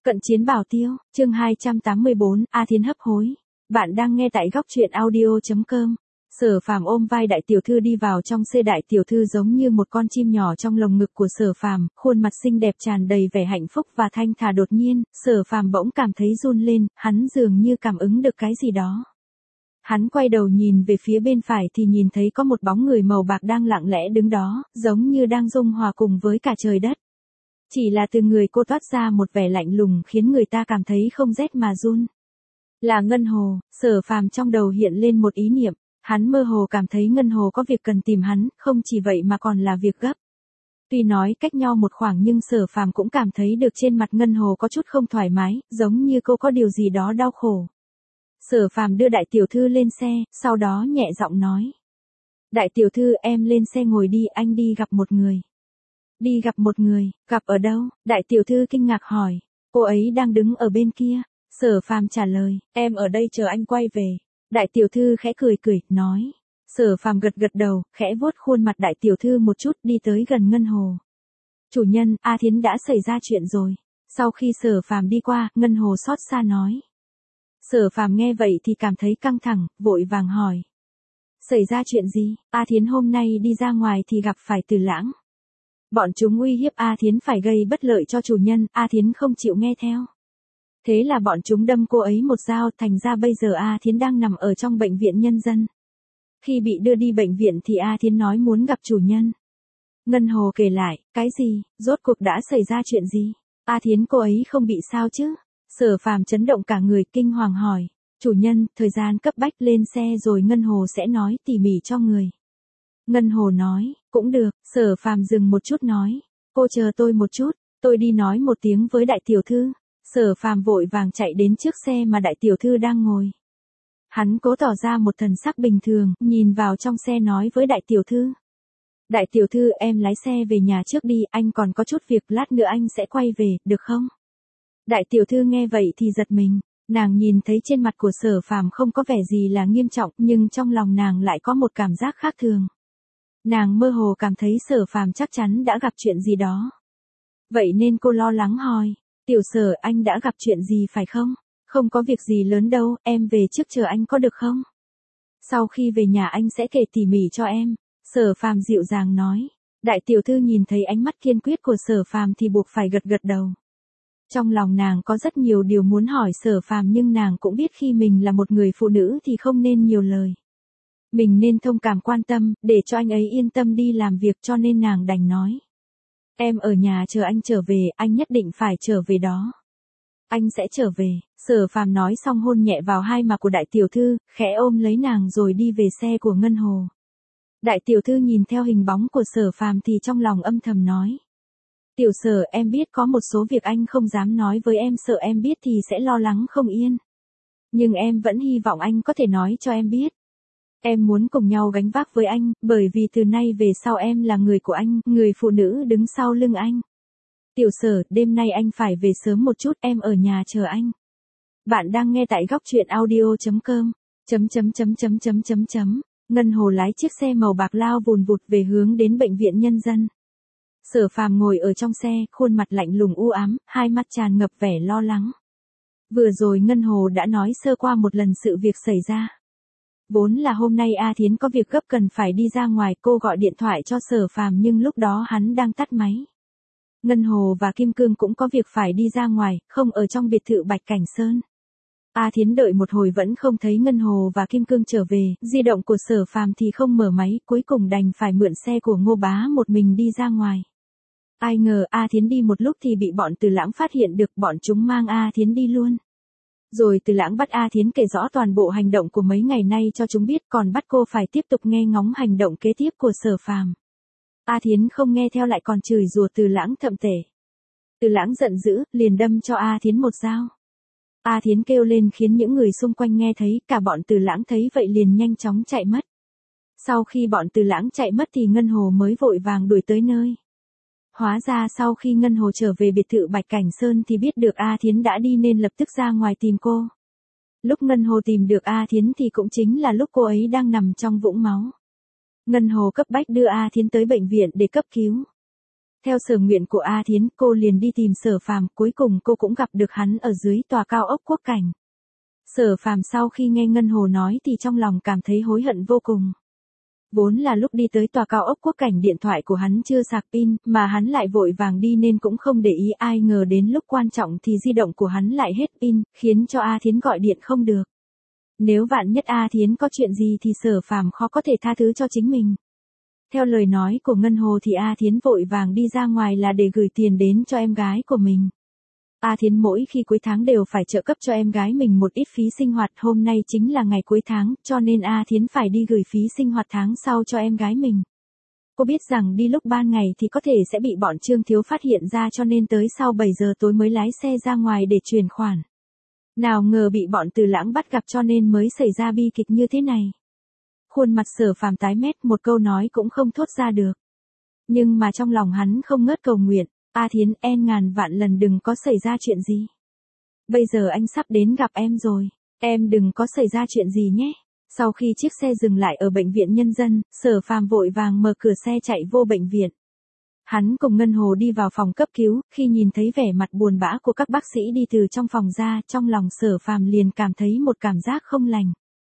Cận chiến bảo tiêu, chương 284, A Thiến hấp hối. Bạn đang nghe tại góc truyện audio.com. Sở Phàm ôm vai đại tiểu thư đi vào trong xe, đại tiểu thư giống như một con chim nhỏ trong lồng ngực của Sở Phàm, khuôn mặt xinh đẹp tràn đầy vẻ hạnh phúc và thanh thả. Đột nhiên, Sở Phàm bỗng cảm thấy run lên, hắn dường như cảm ứng được cái gì đó. Hắn quay đầu nhìn về phía bên phải thì nhìn thấy có một bóng người màu bạc đang lặng lẽ đứng đó, giống như đang dung hòa cùng với cả trời đất. Chỉ là từ người cô toát ra một vẻ lạnh lùng khiến người ta cảm thấy không rét mà run. Là Ngân Hồ. Sở Phàm trong đầu hiện lên một ý niệm, hắn mơ hồ cảm thấy Ngân Hồ có việc cần tìm hắn, không chỉ vậy mà còn là việc gấp. Tuy nói cách nhau một khoảng nhưng Sở Phàm cũng cảm thấy được trên mặt Ngân Hồ có chút không thoải mái, giống như cô có điều gì đó đau khổ. Sở Phàm đưa đại tiểu thư lên xe, sau đó nhẹ giọng nói. Đại tiểu thư, em lên xe ngồi đi, anh đi gặp một người. Đi gặp một người, gặp ở đâu? Đại tiểu thư kinh ngạc hỏi. Cô ấy đang đứng ở bên kia. Sở Phàm trả lời, em ở đây chờ anh quay về. Đại tiểu thư khẽ cười cười, nói. Sở Phàm gật gật đầu, khẽ vuốt khuôn mặt đại tiểu thư một chút, đi tới gần Ngân Hồ. Chủ nhân, A Thiến đã xảy ra chuyện rồi. Sau khi Sở Phàm đi qua, Ngân Hồ xót xa nói. Sở Phàm nghe vậy thì cảm thấy căng thẳng, vội vàng hỏi. Xảy ra chuyện gì? A Thiến hôm nay đi ra ngoài thì gặp phải Từ Lãng. Bọn chúng uy hiếp A Thiến phải gây bất lợi cho chủ nhân, A Thiến không chịu nghe theo. Thế là bọn chúng đâm cô ấy một dao, thành ra bây giờ A Thiến đang nằm ở trong bệnh viện nhân dân. Khi bị đưa đi bệnh viện thì A Thiến nói muốn gặp chủ nhân. Ngân Hồ kể lại, cái gì, rốt cuộc đã xảy ra chuyện gì? A Thiến cô ấy không bị sao chứ? Sở Phàm chấn động cả người, kinh hoàng hỏi. Chủ nhân, thời gian cấp bách, lên xe rồi Ngân Hồ sẽ nói tỉ mỉ cho người. Ngân Hồ nói, cũng được. Sở Phàm dừng một chút nói. Cô chờ tôi một chút, tôi đi nói một tiếng với đại tiểu thư. Sở Phàm vội vàng chạy đến trước xe mà đại tiểu thư đang ngồi. Hắn cố tỏ ra một thần sắc bình thường, nhìn vào trong xe nói với đại tiểu thư. Đại tiểu thư, em lái xe về nhà trước đi, anh còn có chút việc, lát nữa anh sẽ quay về, được không? Đại tiểu thư nghe vậy thì giật mình, nàng nhìn thấy trên mặt của Sở Phàm không có vẻ gì là nghiêm trọng, nhưng trong lòng nàng lại có một cảm giác khác thường. Nàng mơ hồ cảm thấy Sở Phàm chắc chắn đã gặp chuyện gì đó. Vậy nên cô lo lắng hỏi, tiểu Sở, anh đã gặp chuyện gì phải không? Không có việc gì lớn đâu, em về trước chờ anh có được không? Sau khi về nhà anh sẽ kể tỉ mỉ cho em. Sở Phàm dịu dàng nói. Đại tiểu thư nhìn thấy ánh mắt kiên quyết của Sở Phàm thì buộc phải gật gật đầu. Trong lòng nàng có rất nhiều điều muốn hỏi Sở Phàm nhưng nàng cũng biết khi mình là một người phụ nữ thì không nên nhiều lời. Mình nên thông cảm quan tâm, để cho anh ấy yên tâm đi làm việc, cho nên nàng đành nói. Em ở nhà chờ anh trở về, anh nhất định phải trở về đó. Anh sẽ trở về. Sở Phàm nói xong hôn nhẹ vào hai má của đại tiểu thư, khẽ ôm lấy nàng rồi đi về xe của Ngân Hồ. Đại tiểu thư nhìn theo hình bóng của Sở Phàm thì trong lòng âm thầm nói. Tiểu Sở, em biết có một số việc anh không dám nói với em, sợ em biết thì sẽ lo lắng không yên. Nhưng em vẫn hy vọng anh có thể nói cho em biết. Em muốn cùng nhau gánh vác với anh, bởi vì từ nay về sau em là người của anh, người phụ nữ đứng sau lưng anh. Tiểu Sở, đêm nay anh phải về sớm một chút, em ở nhà chờ anh. Bạn đang nghe tại góc truyện audio.com. Ngân Hồ lái chiếc xe màu bạc lao vùn vụt về hướng đến bệnh viện nhân dân. Sở Phàm ngồi ở trong xe, khuôn mặt lạnh lùng u ám, hai mắt tràn ngập vẻ lo lắng. Vừa rồi Ngân Hồ đã nói sơ qua một lần sự việc xảy ra. Vốn là hôm nay A Thiến có việc gấp cần phải đi ra ngoài, cô gọi điện thoại cho Sở Phàm nhưng lúc đó hắn đang tắt máy. Ngân Hồ và Kim Cương cũng có việc phải đi ra ngoài, không ở trong biệt thự Bạch Cảnh Sơn. A Thiến đợi một hồi vẫn không thấy Ngân Hồ và Kim Cương trở về, di động của Sở Phàm thì không mở máy, cuối cùng đành phải mượn xe của Ngô Bá một mình đi ra ngoài. Ai ngờ A Thiến đi một lúc thì bị bọn Từ Lãng phát hiện được, bọn chúng mang A Thiến đi luôn. Rồi Từ Lãng bắt A Thiến kể rõ toàn bộ hành động của mấy ngày nay cho chúng biết, còn bắt cô phải tiếp tục nghe ngóng hành động kế tiếp của Sở Phàm. A Thiến không nghe theo lại còn chửi rủa Từ Lãng thậm tệ. Từ Lãng giận dữ, liền đâm cho A Thiến một dao. A Thiến kêu lên khiến những người xung quanh nghe thấy, cả bọn Từ Lãng thấy vậy liền nhanh chóng chạy mất. Sau khi bọn Từ Lãng chạy mất thì Ngân Hồ mới vội vàng đuổi tới nơi. Hóa ra sau khi Ngân Hồ trở về biệt thự Bạch Cảnh Sơn thì biết được A Thiến đã đi nên lập tức ra ngoài tìm cô. Lúc Ngân Hồ tìm được A Thiến thì cũng chính là lúc cô ấy đang nằm trong vũng máu. Ngân Hồ cấp bách đưa A Thiến tới bệnh viện để cấp cứu. Theo sở nguyện của A Thiến, cô liền đi tìm Sở Phàm, cuối cùng cô cũng gặp được hắn ở dưới tòa cao ốc Quốc Cảnh. Sở Phàm sau khi nghe Ngân Hồ nói thì trong lòng cảm thấy hối hận vô cùng. Vốn là lúc đi tới tòa cao ốc Quốc Cảnh điện thoại của hắn chưa sạc pin, mà hắn lại vội vàng đi nên cũng không để ý, ai ngờ đến lúc quan trọng thì di động của hắn lại hết pin, khiến cho A Thiến gọi điện không được. Nếu vạn nhất A Thiến có chuyện gì thì Sở Phàm khó có thể tha thứ cho chính mình. Theo lời nói của Ngân Hồ thì A Thiến vội vàng đi ra ngoài là để gửi tiền đến cho em gái của mình. A Thiến mỗi khi cuối tháng đều phải trợ cấp cho em gái mình một ít phí sinh hoạt, hôm nay chính là ngày cuối tháng, cho nên A Thiến phải đi gửi phí sinh hoạt tháng sau cho em gái mình. Cô biết rằng đi lúc ban ngày thì có thể sẽ bị bọn Trương Thiếu phát hiện ra, cho nên tới sau 7 giờ tối mới lái xe ra ngoài để chuyển khoản. Nào ngờ bị bọn Từ Lãng bắt gặp, cho nên mới xảy ra bi kịch như thế này. Khuôn mặt Sở Phàm tái mét, một câu nói cũng không thốt ra được. Nhưng mà trong lòng hắn không ngớt cầu nguyện, A Thiến, em ngàn vạn lần đừng có xảy ra chuyện gì. Bây giờ anh sắp đến gặp em rồi, em đừng có xảy ra chuyện gì nhé. Sau khi chiếc xe dừng lại ở bệnh viện Nhân dân, Sở Phàm vội vàng mở cửa xe chạy vô bệnh viện. Hắn cùng Ngân Hồ đi vào phòng cấp cứu, khi nhìn thấy vẻ mặt buồn bã của các bác sĩ đi từ trong phòng ra, trong lòng Sở Phàm liền cảm thấy một cảm giác không lành.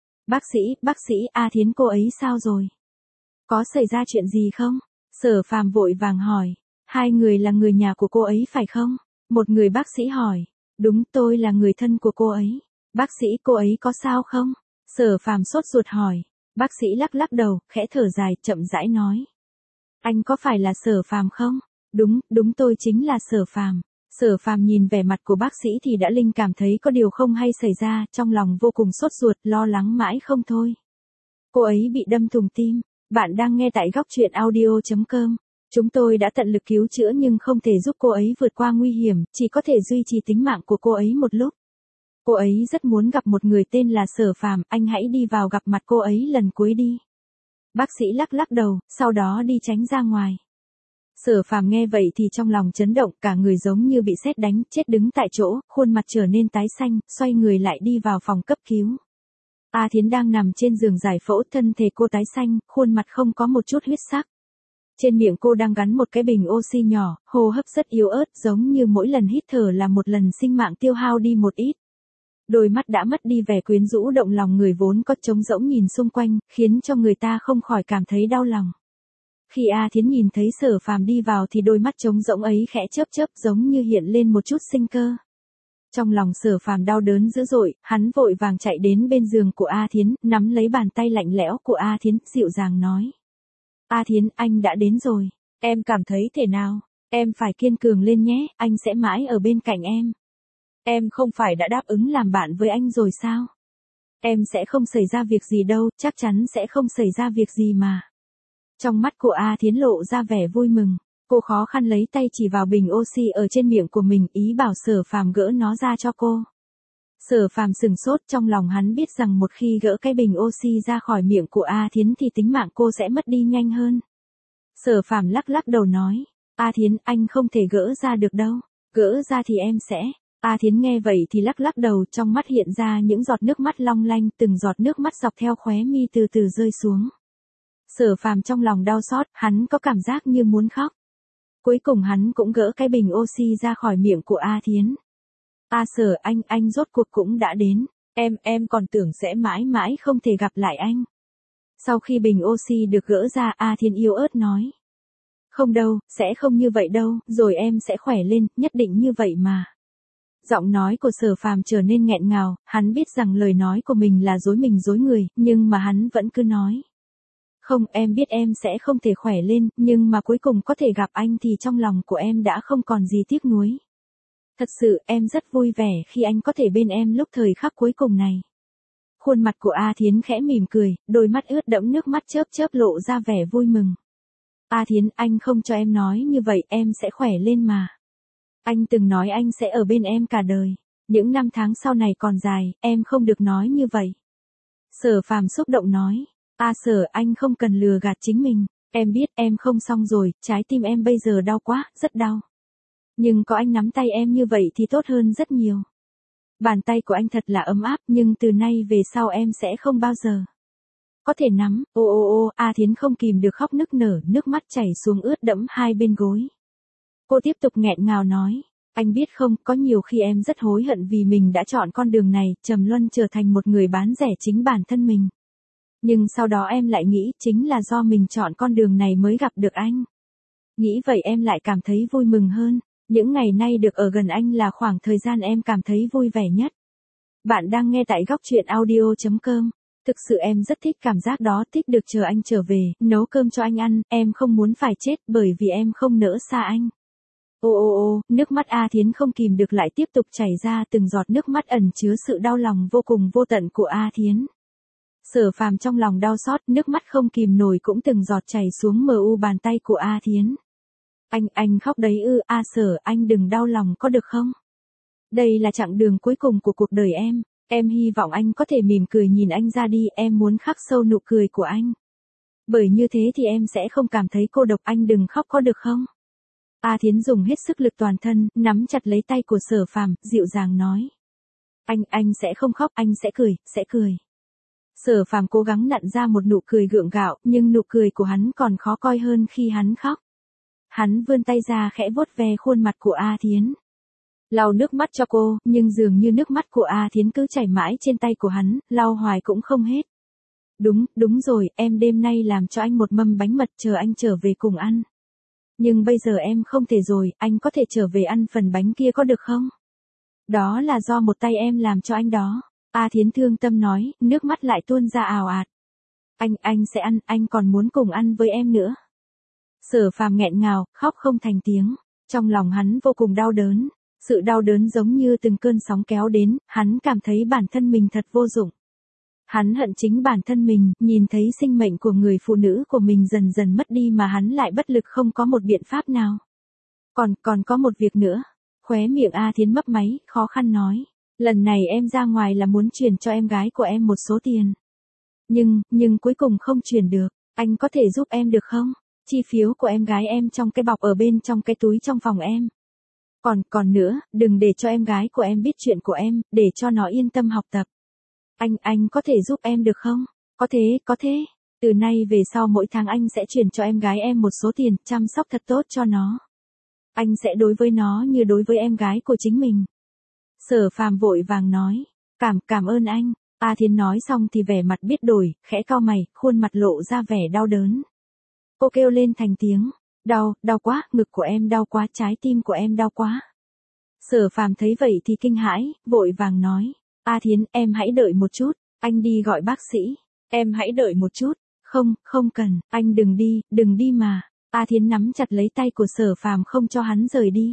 Bác sĩ, A Thiến cô ấy sao rồi? Có xảy ra chuyện gì không? Sở Phàm vội vàng hỏi. Hai người là người nhà của cô ấy phải không? Một người bác sĩ hỏi. Đúng, tôi là người thân của cô ấy. Bác sĩ, cô ấy có sao không? Sở Phàm sốt ruột hỏi. Bác sĩ lắc lắc đầu, khẽ thở dài, chậm rãi nói. Anh có phải là Sở Phàm không? Đúng tôi chính là Sở Phàm. Sở Phàm nhìn vẻ mặt của bác sĩ thì đã linh cảm thấy có điều không hay xảy ra, trong lòng vô cùng sốt ruột, lo lắng mãi không thôi. Cô ấy bị đâm thủng tim. Bạn đang nghe tại góc truyện audio.com. Chúng tôi đã tận lực cứu chữa nhưng không thể giúp cô ấy vượt qua nguy hiểm, chỉ có thể duy trì tính mạng của cô ấy một lúc. Cô ấy rất muốn gặp một người tên là Sở Phàm, anh hãy đi vào gặp mặt cô ấy lần cuối đi. Bác sĩ lắc lắc đầu, sau đó đi tránh ra ngoài. Sở Phàm nghe vậy thì trong lòng chấn động, cả người giống như bị sét đánh, chết đứng tại chỗ, khuôn mặt trở nên tái xanh, xoay người lại đi vào phòng cấp cứu. A Thiến đang nằm trên giường giải phẫu, thân thể cô tái xanh, khuôn mặt không có một chút huyết sắc. Trên miệng cô đang gắn một cái bình oxy nhỏ, hô hấp rất yếu ớt, giống như mỗi lần hít thở là một lần sinh mạng tiêu hao đi một ít. Đôi mắt đã mất đi vẻ quyến rũ động lòng người vốn có, trống rỗng nhìn xung quanh, khiến cho người ta không khỏi cảm thấy đau lòng. Khi A Thiến nhìn thấy Sở Phàm đi vào thì đôi mắt trống rỗng ấy khẽ chớp chớp, giống như hiện lên một chút sinh cơ. Trong lòng Sở Phàm đau đớn dữ dội, hắn vội vàng chạy đến bên giường của A Thiến, nắm lấy bàn tay lạnh lẽo của A Thiến, dịu dàng nói. A Thiến, anh đã đến rồi. Em cảm thấy thế nào? Em phải kiên cường lên nhé, anh sẽ mãi ở bên cạnh em. Em không phải đã đáp ứng làm bạn với anh rồi sao? Em sẽ không xảy ra việc gì đâu, chắc chắn sẽ không xảy ra việc gì mà. Trong mắt của A Thiến lộ ra vẻ vui mừng. Cô khó khăn lấy tay chỉ vào bình oxy ở trên miệng của mình, ý bảo Sở Phàm gỡ nó ra cho cô. Sở Phàm sừng sốt, trong lòng hắn biết rằng một khi gỡ cái bình oxy ra khỏi miệng của A Thiến thì tính mạng cô sẽ mất đi nhanh hơn. Sở Phàm lắc lắc đầu nói, A Thiến, anh không thể gỡ ra được đâu, gỡ ra thì em sẽ. A Thiến nghe vậy thì lắc lắc đầu, trong mắt hiện ra những giọt nước mắt long lanh, từng giọt nước mắt dọc theo khóe mi từ từ rơi xuống. Sở Phàm trong lòng đau xót, hắn có cảm giác như muốn khóc. Cuối cùng hắn cũng gỡ cái bình oxy ra khỏi miệng của A Thiến. A Sở, anh rốt cuộc cũng đã đến. Em còn tưởng sẽ mãi mãi không thể gặp lại anh. Sau khi bình oxy được gỡ ra, A Thiến yếu ớt nói. Không đâu, sẽ không như vậy đâu, rồi em sẽ khỏe lên, nhất định như vậy mà. Giọng nói của Sở Phàm trở nên nghẹn ngào, hắn biết rằng lời nói của mình là dối mình dối người, nhưng mà hắn vẫn cứ nói. Không, em biết em sẽ không thể khỏe lên, nhưng mà cuối cùng có thể gặp anh thì trong lòng của em đã không còn gì tiếc nuối. Thật sự, em rất vui vẻ khi anh có thể bên em lúc thời khắc cuối cùng này. Khuôn mặt của A Thiến khẽ mỉm cười, đôi mắt ướt đẫm nước mắt chớp chớp lộ ra vẻ vui mừng. A Thiến, anh không cho em nói như vậy, em sẽ khỏe lên mà. Anh từng nói anh sẽ ở bên em cả đời. Những năm tháng sau này còn dài, em không được nói như vậy. Sở Phàm xúc động nói. A Sở, anh không cần lừa gạt chính mình. Em biết em không xong rồi, trái tim em bây giờ đau quá, rất đau. Nhưng có anh nắm tay em như vậy thì tốt hơn rất nhiều. Bàn tay của anh thật là ấm áp, nhưng từ nay về sau em sẽ không bao giờ có thể nắm. Ô, A Thiến không kìm được khóc nức nở, nước mắt chảy xuống ướt đẫm hai bên gối. Cô tiếp tục nghẹn ngào nói. Anh biết không, có nhiều khi em rất hối hận vì mình đã chọn con đường này, trầm luân trở thành một người bán rẻ chính bản thân mình. Nhưng sau đó em lại nghĩ chính là do mình chọn con đường này mới gặp được anh. Nghĩ vậy em lại cảm thấy vui mừng hơn. Những ngày nay được ở gần anh là khoảng thời gian em cảm thấy vui vẻ nhất. Bạn đang nghe tại góc truyện audio.com. Thực sự em rất thích cảm giác đó, thích được chờ anh trở về, nấu cơm cho anh ăn, em không muốn phải chết bởi vì em không nỡ xa anh. Ô ô ô, nước mắt A Thiến không kìm được lại tiếp tục chảy ra, từng giọt nước mắt ẩn chứa sự đau lòng vô cùng vô tận của A Thiến. Sở Phàm trong lòng đau xót, nước mắt không kìm nổi cũng từng giọt chảy xuống mờ u bàn tay của A Thiến. Anh khóc đấy ư? Sở, anh đừng đau lòng có được không? Đây là chặng đường cuối cùng của cuộc đời em hy vọng anh có thể mỉm cười nhìn anh ra đi, em muốn khắc sâu nụ cười của anh. Bởi như thế thì em sẽ không cảm thấy cô độc, anh đừng khóc có được không? A Thiến dùng hết sức lực toàn thân, nắm chặt lấy tay của Sở Phàm, dịu dàng nói. Anh sẽ không khóc, anh sẽ cười. Sở Phàm cố gắng nặn ra một nụ cười gượng gạo, nhưng nụ cười của hắn còn khó coi hơn khi hắn khóc. Hắn vươn tay ra khẽ vuốt ve khuôn mặt của A Thiến. Lau nước mắt cho cô, nhưng dường như nước mắt của A Thiến cứ chảy mãi trên tay của hắn, lau hoài cũng không hết. Đúng rồi, em đêm nay làm cho anh một mâm bánh mật chờ anh trở về cùng ăn. Nhưng bây giờ em không thể rồi, anh có thể trở về ăn phần bánh kia có được không? Đó là do một tay em làm cho anh đó. A Thiến thương tâm nói, nước mắt lại tuôn ra ào ạt. Anh sẽ ăn, anh còn muốn cùng ăn với em nữa. Sở Phàm nghẹn ngào, khóc không thành tiếng. Trong lòng hắn vô cùng đau đớn. Sự đau đớn giống như từng cơn sóng kéo đến, hắn cảm thấy bản thân mình thật vô dụng. Hắn hận chính bản thân mình, nhìn thấy sinh mệnh của người phụ nữ của mình dần dần mất đi mà hắn lại bất lực không có một biện pháp nào. Còn có một việc nữa. Khóe miệng A Thiến mấp máy, khó khăn nói. Lần này em ra ngoài là muốn chuyển cho em gái của em một số tiền. Nhưng cuối cùng không chuyển được, anh có thể giúp em được không? Chi phiếu của em gái em trong cái bọc ở bên trong cái túi trong phòng em. Còn nữa, đừng để cho em gái của em biết chuyện của em, để cho nó yên tâm học tập. Anh có thể giúp em được không? Có thế. Từ nay về sau mỗi tháng anh sẽ chuyển cho em gái em một số tiền, chăm sóc thật tốt cho nó. Anh sẽ đối với nó như đối với em gái của chính mình. Sở Phàm vội vàng nói. Cảm ơn anh. A Thiến nói xong thì vẻ mặt biết đổi, khẽ cau mày, khuôn mặt lộ ra vẻ đau đớn. Cô kêu lên thành tiếng. Đau quá, ngực của em đau quá, trái tim của em đau quá. Sở Phàm thấy vậy thì kinh hãi, vội vàng nói. A Thiến, em hãy đợi một chút, anh đi gọi bác sĩ. Em hãy đợi một chút. Không cần, anh đừng đi mà. A Thiến nắm chặt lấy tay của Sở Phàm không cho hắn rời đi.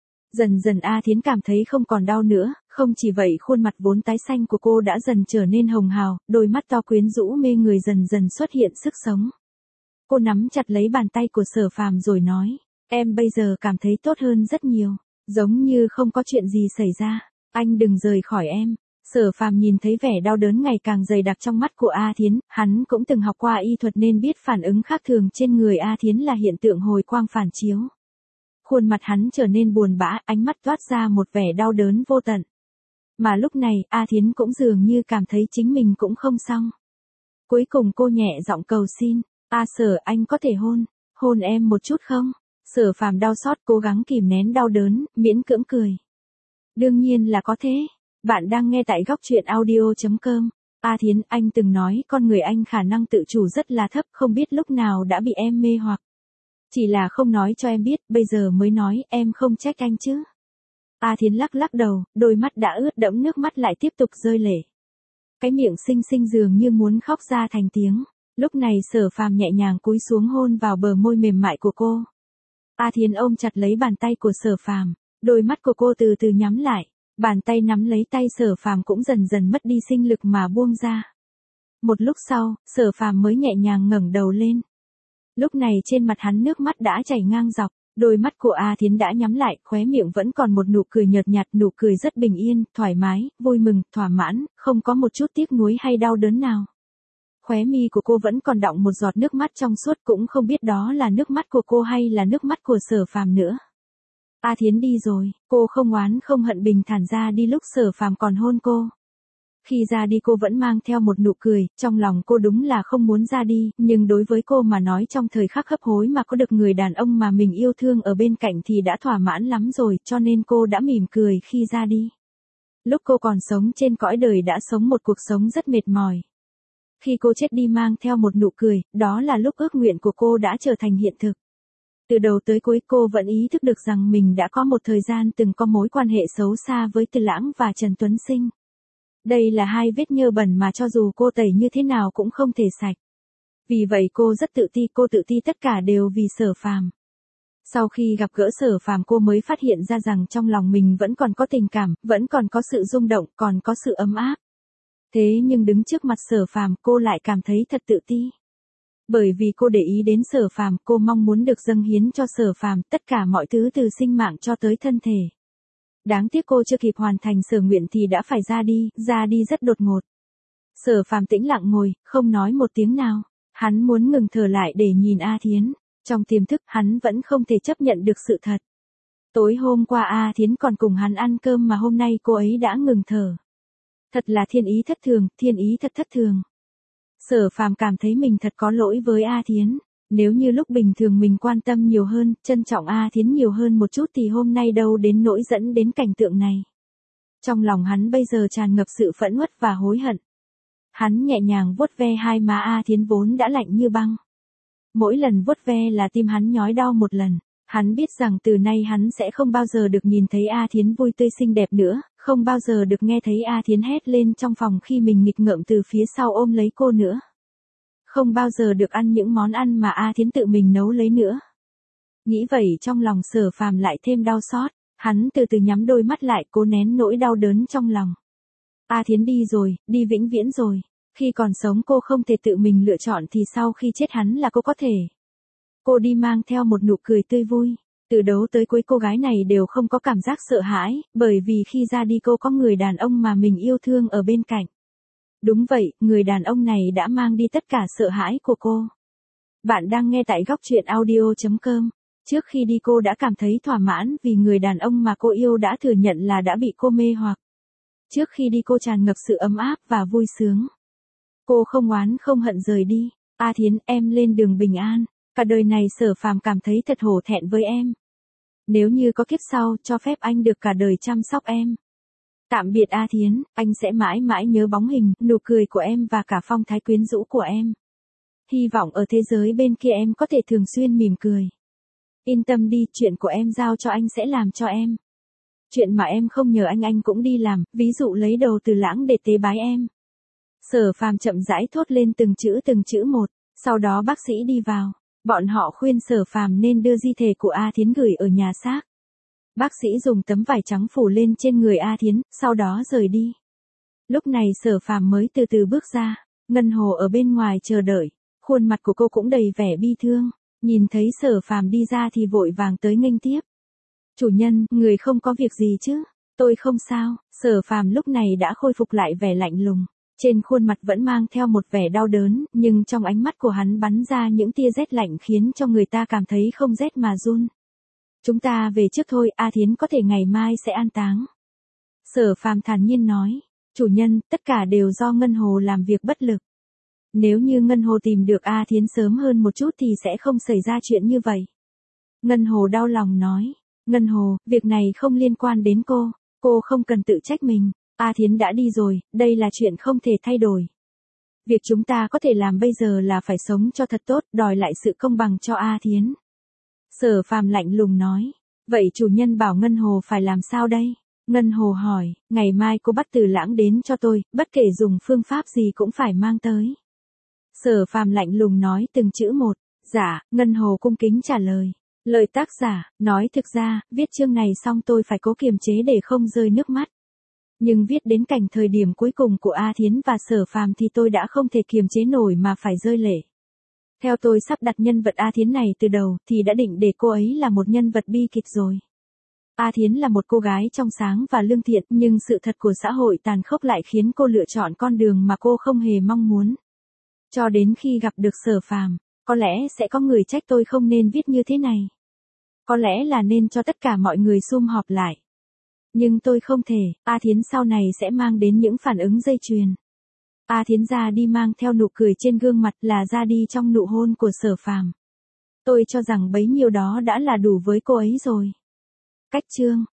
Dần dần A Thiến cảm thấy không còn đau nữa, không chỉ vậy khuôn mặt vốn tái xanh của cô đã dần trở nên hồng hào, đôi mắt to quyến rũ mê người dần dần xuất hiện sức sống. Cô nắm chặt lấy bàn tay của Sở Phàm rồi nói, em bây giờ cảm thấy tốt hơn rất nhiều, giống như không có chuyện gì xảy ra, anh đừng rời khỏi em. Sở Phàm nhìn thấy vẻ đau đớn ngày càng dày đặc trong mắt của A Thiến, hắn cũng từng học qua y thuật nên biết phản ứng khác thường trên người A Thiến là hiện tượng hồi quang phản chiếu. Khuôn mặt hắn trở nên buồn bã, ánh mắt toát ra một vẻ đau đớn vô tận. Mà lúc này, A Thiến cũng dường như cảm thấy chính mình cũng không xong. Cuối cùng cô nhẹ giọng cầu xin, Sở, anh có thể hôn em một chút không? Sở Phàm đau xót cố gắng kìm nén đau đớn, miễn cưỡng cười. Đương nhiên là có thế. Bạn đang nghe tại góc truyện audio.com. A Thiến, anh từng nói con người anh khả năng tự chủ rất là thấp, không biết lúc nào đã bị em mê hoặc. Chỉ là không nói cho em biết, bây giờ mới nói, em không trách anh chứ. A Thiến lắc đầu, đôi mắt đã ướt đẫm nước mắt lại tiếp tục rơi lệ. Cái miệng xinh xinh dường như muốn khóc ra thành tiếng. Lúc này Sở Phàm nhẹ nhàng cúi xuống hôn vào bờ môi mềm mại của cô. A Thiến ôm chặt lấy bàn tay của Sở Phàm, đôi mắt của cô từ từ nhắm lại. Bàn tay nắm lấy tay Sở Phàm cũng dần dần mất đi sinh lực mà buông ra. Một lúc sau, Sở Phàm mới nhẹ nhàng ngẩng đầu lên. Lúc này trên mặt hắn nước mắt đã chảy ngang dọc, đôi mắt của A Thiến đã nhắm lại, khóe miệng vẫn còn một nụ cười nhợt nhạt, nụ cười rất bình yên, thoải mái, vui mừng, thỏa mãn, không có một chút tiếc nuối hay đau đớn nào. Khóe mi của cô vẫn còn đọng một giọt nước mắt trong suốt, cũng không biết đó là nước mắt của cô hay là nước mắt của Sở Phàm nữa. A Thiến đi rồi, cô không oán không hận bình thản ra đi lúc Sở Phàm còn hôn cô. Khi ra đi cô vẫn mang theo một nụ cười, trong lòng cô đúng là không muốn ra đi, nhưng đối với cô mà nói trong thời khắc hấp hối mà có được người đàn ông mà mình yêu thương ở bên cạnh thì đã thỏa mãn lắm rồi, cho nên cô đã mỉm cười khi ra đi. Lúc cô còn sống trên cõi đời đã sống một cuộc sống rất mệt mỏi. Khi cô chết đi mang theo một nụ cười, đó là lúc ước nguyện của cô đã trở thành hiện thực. Từ đầu tới cuối cô vẫn ý thức được rằng mình đã có một thời gian từng có mối quan hệ xấu xa với Từ Lãng và Trần Tuấn Sinh. Đây là hai vết nhơ bẩn mà cho dù cô tẩy như thế nào cũng không thể sạch. Vì vậy cô rất tự ti, cô tự ti tất cả đều vì Sở Phàm. Sau khi gặp gỡ Sở Phàm cô mới phát hiện ra rằng trong lòng mình vẫn còn có tình cảm, vẫn còn có sự rung động, còn có sự ấm áp. Thế nhưng đứng trước mặt Sở Phàm cô lại cảm thấy thật tự ti. Bởi vì cô để ý đến Sở Phàm, cô mong muốn được dâng hiến cho Sở Phàm tất cả mọi thứ từ sinh mạng cho tới thân thể. Đáng tiếc cô chưa kịp hoàn thành sở nguyện thì đã phải ra đi rất đột ngột. Sở Phàm tĩnh lặng ngồi, không nói một tiếng nào. Hắn muốn ngừng thở lại để nhìn A Thiến. Trong tiềm thức hắn vẫn không thể chấp nhận được sự thật. Tối hôm qua A Thiến còn cùng hắn ăn cơm mà hôm nay cô ấy đã ngừng thở. Thật là thiên ý thất thường, thiên ý thật thất thường. Sở Phàm cảm thấy mình thật có lỗi với A Thiến. Nếu như lúc bình thường mình quan tâm nhiều hơn, trân trọng A Thiến nhiều hơn một chút thì hôm nay đâu đến nỗi dẫn đến cảnh tượng này. Trong lòng hắn bây giờ tràn ngập sự phẫn uất và hối hận. Hắn nhẹ nhàng vuốt ve hai má A Thiến vốn đã lạnh như băng. Mỗi lần vuốt ve là tim hắn nhói đau một lần. Hắn biết rằng từ nay hắn sẽ không bao giờ được nhìn thấy A Thiến vui tươi xinh đẹp nữa, không bao giờ được nghe thấy A Thiến hét lên trong phòng khi mình nghịch ngợm từ phía sau ôm lấy cô nữa. Không bao giờ được ăn những món ăn mà A Thiến tự mình nấu lấy nữa. Nghĩ vậy trong lòng Sở Phàm lại thêm đau xót, hắn từ từ nhắm đôi mắt lại cố nén nỗi đau đớn trong lòng. A Thiến đi rồi, đi vĩnh viễn rồi. Khi còn sống cô không thể tự mình lựa chọn thì sau khi chết hắn là cô có thể. Cô đi mang theo một nụ cười tươi vui. Từ đầu tới cuối cô gái này đều không có cảm giác sợ hãi, bởi vì khi ra đi cô có người đàn ông mà mình yêu thương ở bên cạnh. Đúng vậy, người đàn ông này đã mang đi tất cả sợ hãi của cô. Bạn đang nghe tại góc truyện audio.com. Trước khi đi cô đã cảm thấy thỏa mãn vì người đàn ông mà cô yêu đã thừa nhận là đã bị cô mê hoặc. Trước khi đi cô tràn ngập sự ấm áp và vui sướng. Cô không oán không hận rời đi. A Thiến, em lên đường bình an. Cả đời này Sở Phàm cảm thấy thật hổ thẹn với em. Nếu như có kiếp sau, cho phép anh được cả đời chăm sóc em. Tạm biệt A Thiến, anh sẽ mãi mãi nhớ bóng hình, nụ cười của em và cả phong thái quyến rũ của em. Hy vọng ở thế giới bên kia em có thể thường xuyên mỉm cười. Yên tâm đi, chuyện của em giao cho anh sẽ làm cho em. Chuyện mà em không nhờ anh cũng đi làm, ví dụ lấy đầu Từ Lãng để tế bái em. Sở Phàm chậm rãi thốt lên từng chữ một, sau đó bác sĩ đi vào. Bọn họ khuyên Sở Phàm nên đưa di thể của A Thiến gửi ở nhà xác. Bác sĩ dùng tấm vải trắng phủ lên trên người A Thiến, sau đó rời đi. Lúc này Sở Phàm mới từ từ bước ra, Ngân Hồ ở bên ngoài chờ đợi, khuôn mặt của cô cũng đầy vẻ bi thương, nhìn thấy Sở Phàm đi ra thì vội vàng tới nghênh tiếp. Chủ nhân, người không có việc gì chứ? Tôi không sao. Sở Phàm lúc này đã khôi phục lại vẻ lạnh lùng. Trên khuôn mặt vẫn mang theo một vẻ đau đớn, nhưng trong ánh mắt của hắn bắn ra những tia rét lạnh khiến cho người ta cảm thấy không rét mà run. Chúng ta về trước thôi, A Thiến có thể ngày mai sẽ an táng. Sở Phàm thản nhiên nói. Chủ nhân, tất cả đều do Ngân Hồ làm việc bất lực. Nếu như Ngân Hồ tìm được A Thiến sớm hơn một chút thì sẽ không xảy ra chuyện như vậy. Ngân Hồ đau lòng nói. Ngân Hồ, việc này không liên quan đến cô không cần tự trách mình. A Thiến đã đi rồi, đây là chuyện không thể thay đổi. Việc chúng ta có thể làm bây giờ là phải sống cho thật tốt, đòi lại sự công bằng cho A Thiến. Sở Phàm lạnh lùng nói. Vậy chủ nhân bảo Ngân Hồ phải làm sao đây? Ngân Hồ hỏi, ngày mai cô bắt Từ Lãng đến cho tôi, bất kể dùng phương pháp gì cũng phải mang tới. Sở Phàm lạnh lùng nói từng chữ một. Dạ, Ngân Hồ cung kính trả lời. Lời tác giả, nói thực ra, viết chương này xong tôi phải cố kiềm chế để không rơi nước mắt. Nhưng viết đến cảnh thời điểm cuối cùng của A Thiến và Sở Phàm thì tôi đã không thể kiềm chế nổi mà phải rơi lệ. Theo tôi sắp đặt nhân vật A Thiến này từ đầu thì đã định để cô ấy là một nhân vật bi kịch rồi. A Thiến là một cô gái trong sáng và lương thiện, nhưng sự thật của xã hội tàn khốc lại khiến cô lựa chọn con đường mà cô không hề mong muốn. Cho đến khi gặp được Sở Phàm, có lẽ sẽ có người trách tôi không nên viết như thế này. Có lẽ là nên cho tất cả mọi người sum họp lại. Nhưng tôi không thể, A Thiến sau này sẽ mang đến những phản ứng dây chuyền. A Thiến ra đi mang theo nụ cười trên gương mặt, là ra đi trong nụ hôn của Sở Phàm. Tôi cho rằng bấy nhiêu đó đã là đủ với cô ấy rồi. Cách chương